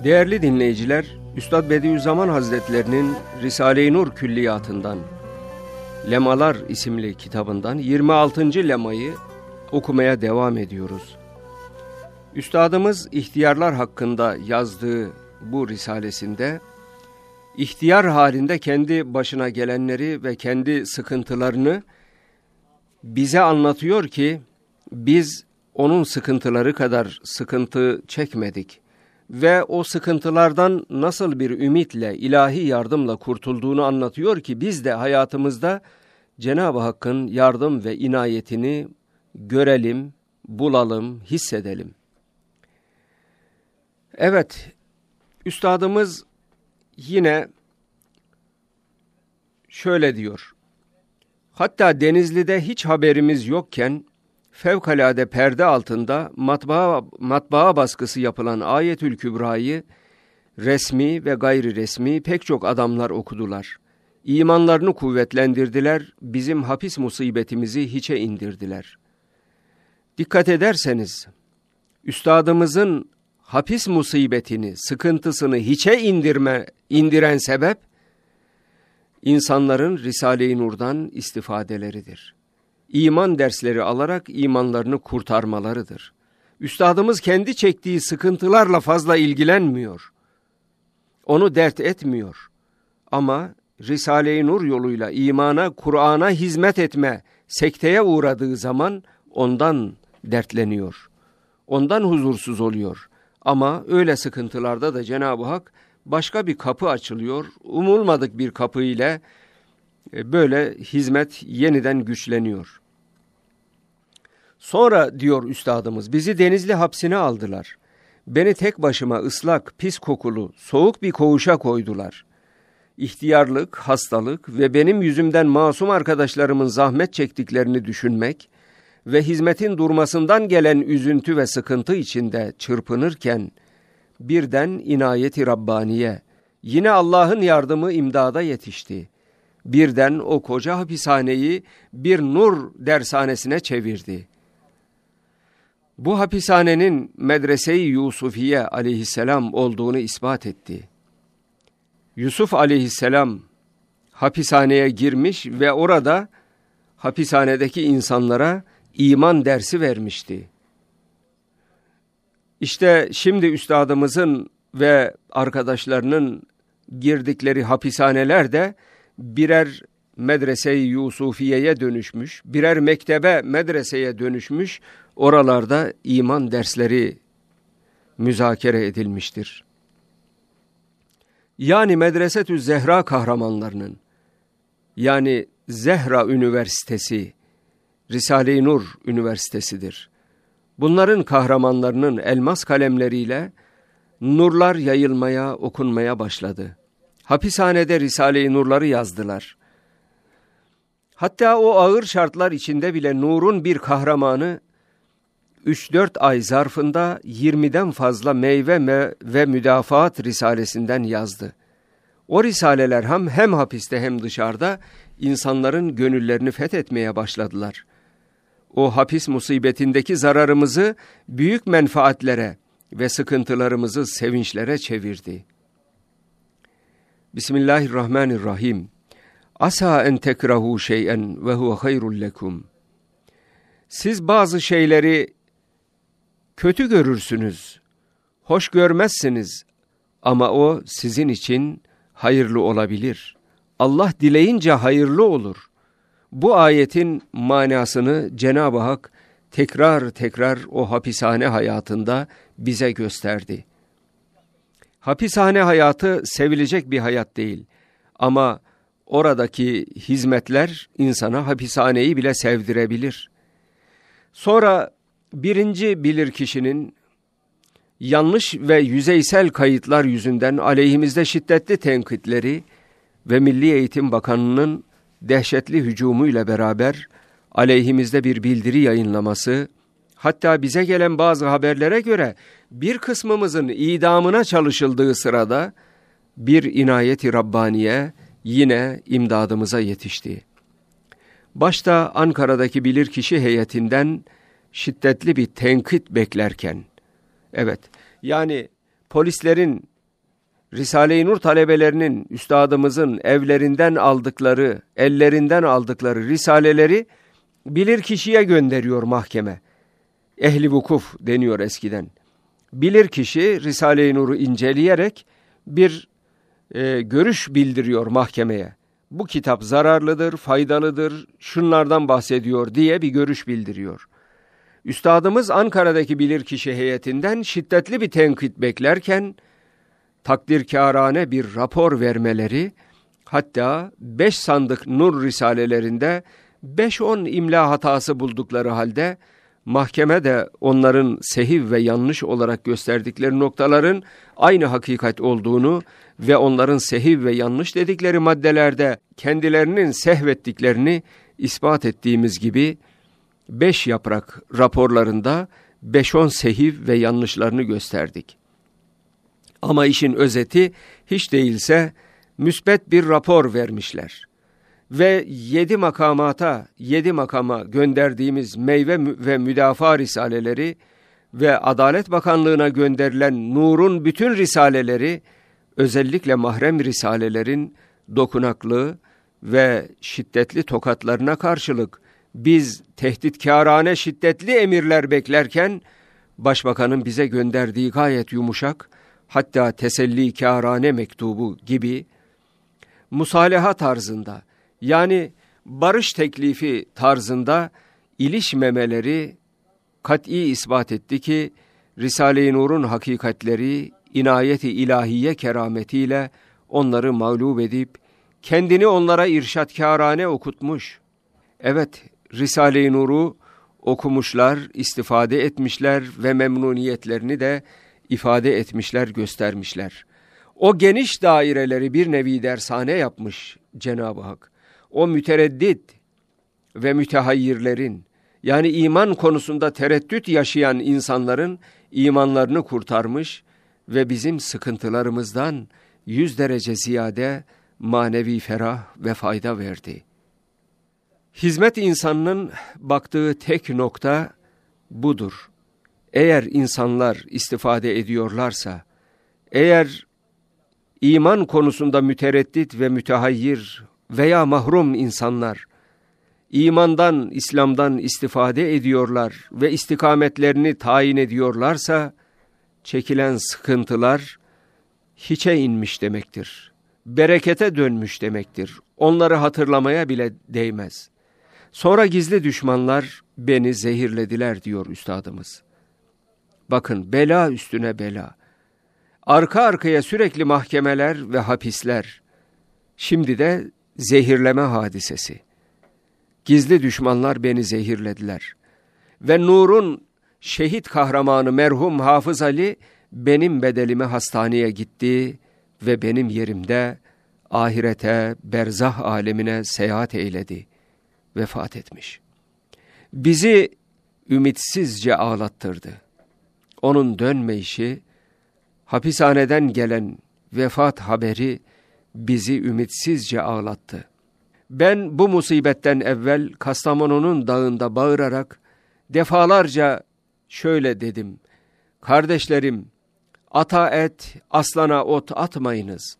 Değerli dinleyiciler, Üstad Bediüzzaman Hazretlerinin Risale-i Nur Külliyatından, Lemalar isimli kitabından 26. lemayı okumaya devam ediyoruz. Üstadımız ihtiyarlar hakkında yazdığı bu risalesinde, ihtiyar halinde kendi başına gelenleri ve kendi sıkıntılarını bize anlatıyor ki, biz onun sıkıntıları kadar sıkıntı çekmedik ve o sıkıntılardan nasıl bir ümitle, ilahi yardımla kurtulduğunu anlatıyor ki biz de hayatımızda Cenab-ı Hakk'ın yardım ve inayetini görelim, bulalım, hissedelim. Evet, üstadımız yine şöyle diyor. Hatta Denizli'de hiç haberimiz yokken fevkalade perde altında matbaa baskısı yapılan Ayetül Kübra'yı resmi ve gayri resmi pek çok adamlar okudular. İmanlarını kuvvetlendirdiler, bizim hapis musibetimizi hiçe indirdiler. Dikkat ederseniz, üstadımızın hapis musibetini, sıkıntısını hiçe indiren sebep, insanların Risale-i Nur'dan istifadeleridir. İman dersleri alarak imanlarını kurtarmalarıdır. Üstadımız kendi çektiği sıkıntılarla fazla ilgilenmiyor. Onu dert etmiyor. Ama Risale-i Nur yoluyla imana, Kur'an'a hizmet etme, sekteye uğradığı zaman ondan dertleniyor. Ondan huzursuz oluyor. Ama öyle sıkıntılarda da Cenab-ı Hak başka bir kapı açılıyor. Umulmadık bir kapı ile böyle hizmet yeniden güçleniyor. Sonra diyor üstadımız, bizi Denizli hapsine aldılar. Beni tek başıma ıslak, pis kokulu, soğuk bir koğuşa koydular. İhtiyarlık, hastalık ve benim yüzümden masum arkadaşlarımın zahmet çektiklerini düşünmek ve hizmetin durmasından gelen üzüntü ve sıkıntı içinde çırpınırken, birden inayeti Rabbaniye, yine Allah'ın yardımı imdada yetişti. Birden o koca hapishaneyi bir nur dershanesine çevirdi. Bu hapishanenin Medrese-i Yusufiye aleyhisselam olduğunu ispat etti. Yusuf aleyhisselam hapishaneye girmiş ve orada hapishanedeki insanlara iman dersi vermişti. İşte şimdi üstadımızın ve arkadaşlarının girdikleri hapishaneler de birer Medrese-i Yusufiye'ye dönüşmüş, birer mektebe, medreseye dönüşmüş, oralarda iman dersleri müzakere edilmiştir. Yani Medresetü Zehra kahramanlarının, yani Zehra Üniversitesi, Risale-i Nur Üniversitesi'dir. Bunların kahramanlarının elmas kalemleriyle nurlar yayılmaya, okunmaya başladı. Hapishanede Risale-i Nur'ları yazdılar. Hatta o ağır şartlar içinde bile Nur'un bir kahramanı 3-4 ay zarfında 20'den fazla meyve ve müdafaat risalesinden yazdı. O risaleler hem hapiste hem dışarıda insanların gönüllerini fethetmeye başladılar. O hapis musibetindeki zararımızı büyük menfaatlere ve sıkıntılarımızı sevinçlere çevirdi. Bismillahirrahmanirrahim. Asa en tekrahu şey'en ve huve hayrul lekum. Siz bazı şeyleri kötü görürsünüz, hoş görmezsiniz ama o sizin için hayırlı olabilir. Allah dileyince hayırlı olur. Bu ayetin manasını Cenab-ı Hak tekrar o hapishane hayatında bize gösterdi. Hapishane hayatı sevilecek bir hayat değil ama oradaki hizmetler insana hapishaneyi bile sevdirebilir. Sonra birinci bilirkişinin yanlış ve yüzeysel kayıtlar yüzünden aleyhimizde şiddetli tenkitleri ve Milli Eğitim Bakanı'nın dehşetli hücumuyla beraber aleyhimizde bir bildiri yayınlaması, hatta bize gelen bazı haberlere göre bir kısmımızın idamına çalışıldığı sırada bir inayeti Rabbaniye yine imdadımıza yetişti. Başta Ankara'daki bilirkişi heyetinden şiddetli bir tenkit beklerken, evet, yani polislerin Risale-i Nur talebelerinin, üstadımızın ellerinden aldıkları risaleleri bilir kişiye gönderiyor mahkeme. Ehli vukuf deniyor eskiden. Bilir kişi Risale-i Nur'u inceleyerek bir görüş bildiriyor mahkemeye. Bu kitap zararlıdır, faydalıdır, şunlardan bahsediyor diye bir görüş bildiriyor. Üstadımız Ankara'daki bilirkişi heyetinden şiddetli bir tenkit beklerken, takdirkârane bir rapor vermeleri, hatta 5 sandık Nur risalelerinde 5-10 imla hatası buldukları halde, mahkeme de onların sehiv ve yanlış olarak gösterdikleri noktaların aynı hakikat olduğunu ve onların sehiv ve yanlış dedikleri maddelerde kendilerinin sehvettiklerini ispat ettiğimiz gibi 5 yaprak raporlarında 5-10 sehiv ve yanlışlarını gösterdik. Ama işin özeti hiç değilse müsbet bir rapor vermişler. Ve 7 makama gönderdiğimiz meyve ve müdafaa risaleleri ve Adalet Bakanlığı'na gönderilen Nur'un bütün risaleleri, özellikle mahrem risalelerin dokunaklı ve şiddetli tokatlarına karşılık biz tehditkârane şiddetli emirler beklerken, Başbakanın bize gönderdiği gayet yumuşak, hatta tesellikârane mektubu gibi musalaha tarzında, yani barış teklifi tarzında ilişmemeleri kat'i ispat etti ki, Risale-i Nur'un hakikatleri inayeti ilahiye kerametiyle onları mağlup edip, kendini onlara irşatkârane okutmuş. Evet, Risale-i Nur'u okumuşlar, istifade etmişler ve memnuniyetlerini de ifade etmişler, göstermişler. O geniş daireleri bir nevi dershane yapmış Cenab-ı Hak. O mütereddit ve mütehayyirlerin, yani iman konusunda tereddüt yaşayan insanların imanlarını kurtarmış ve bizim sıkıntılarımızdan 100 derece ziyade manevi ferah ve fayda verdi. Hizmet insanının baktığı tek nokta budur. Eğer insanlar istifade ediyorlarsa, eğer iman konusunda mütereddit ve mütehayyir veya mahrum insanlar imandan, İslam'dan istifade ediyorlar ve istikametlerini tayin ediyorlarsa, çekilen sıkıntılar hiçe inmiş demektir. Berekete dönmüş demektir. Onları hatırlamaya bile değmez. Sonra gizli düşmanlar beni zehirlediler diyor üstadımız. Bakın, bela üstüne bela. Arka arkaya sürekli mahkemeler ve hapisler. Şimdi de zehirleme hadisesi. Gizli düşmanlar beni zehirlediler. Ve Nur'un şehit kahramanı merhum Hafız Ali benim bedelime hastaneye gitti ve benim yerimde ahirete, berzah alemine seyahat eyledi. Vefat etmiş. Bizi ümitsizce ağlattırdı. Onun dönmeyişi, hapishaneden gelen vefat haberi bizi ümitsizce ağlattı. Ben bu musibetten evvel Kastamonu'nun dağında bağırarak defalarca şöyle dedim: kardeşlerim, ata et, aslana ot atmayınız.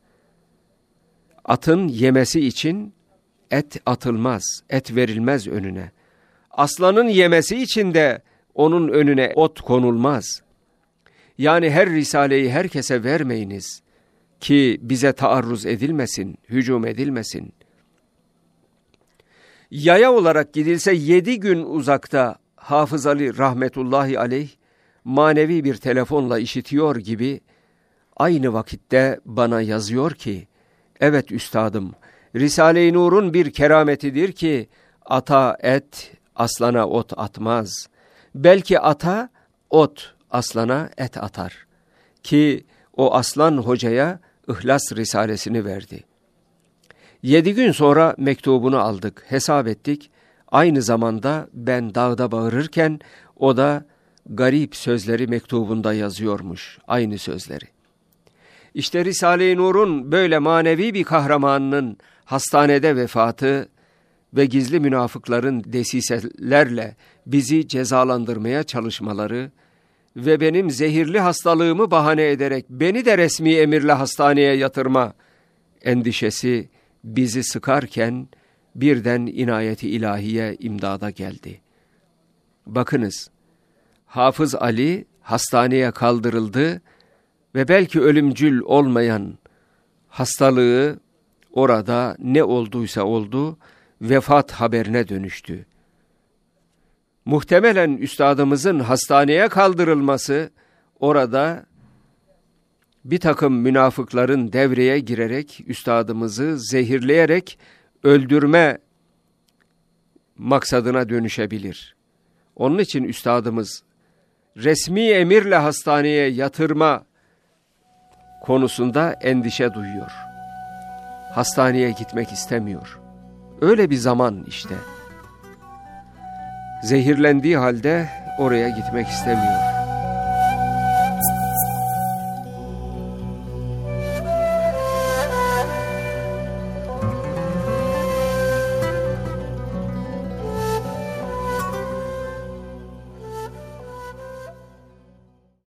Atın yemesi için et atılmaz, et verilmez önüne. Aslanın yemesi için de onun önüne ot konulmaz. Yani her risaleyi herkese vermeyiniz ki bize taarruz edilmesin, hücum edilmesin. Yaya olarak gidilse 7 gün uzakta Hafız Ali rahmetullahi aleyh manevi bir telefonla işitiyor gibi aynı vakitte bana yazıyor ki, evet üstadım, Risale-i Nur'un bir kerametidir ki ata et, aslana ot atmaz. Belki ata ot, aslana et atar. Ki o aslan hocaya İhlas Risalesini verdi. 7 gün sonra mektubunu aldık, hesap ettik. Aynı zamanda ben dağda bağırırken o da garip sözleri mektubunda yazıyormuş, aynı sözleri. İşte Risale-i Nur'un böyle manevi bir kahramanının hastanede vefatı ve gizli münafıkların desiselerle bizi cezalandırmaya çalışmaları ve benim zehirli hastalığımı bahane ederek beni de resmi emirle hastaneye yatırma endişesi bizi sıkarken birden inayeti ilahiye imdada geldi. Bakınız, Hafız Ali hastaneye kaldırıldı ve belki ölümcül olmayan hastalığı orada ne olduysa oldu, vefat haberine dönüştü. Muhtemelen üstadımızın hastaneye kaldırılması orada bir takım münafıkların devreye girerek üstadımızı zehirleyerek öldürme maksadına dönüşebilir. Onun için üstadımız resmi emirle hastaneye yatırma konusunda endişe duyuyor. Hastaneye gitmek istemiyor. Öyle bir zaman işte. Zehirlendiği halde oraya gitmek istemiyor.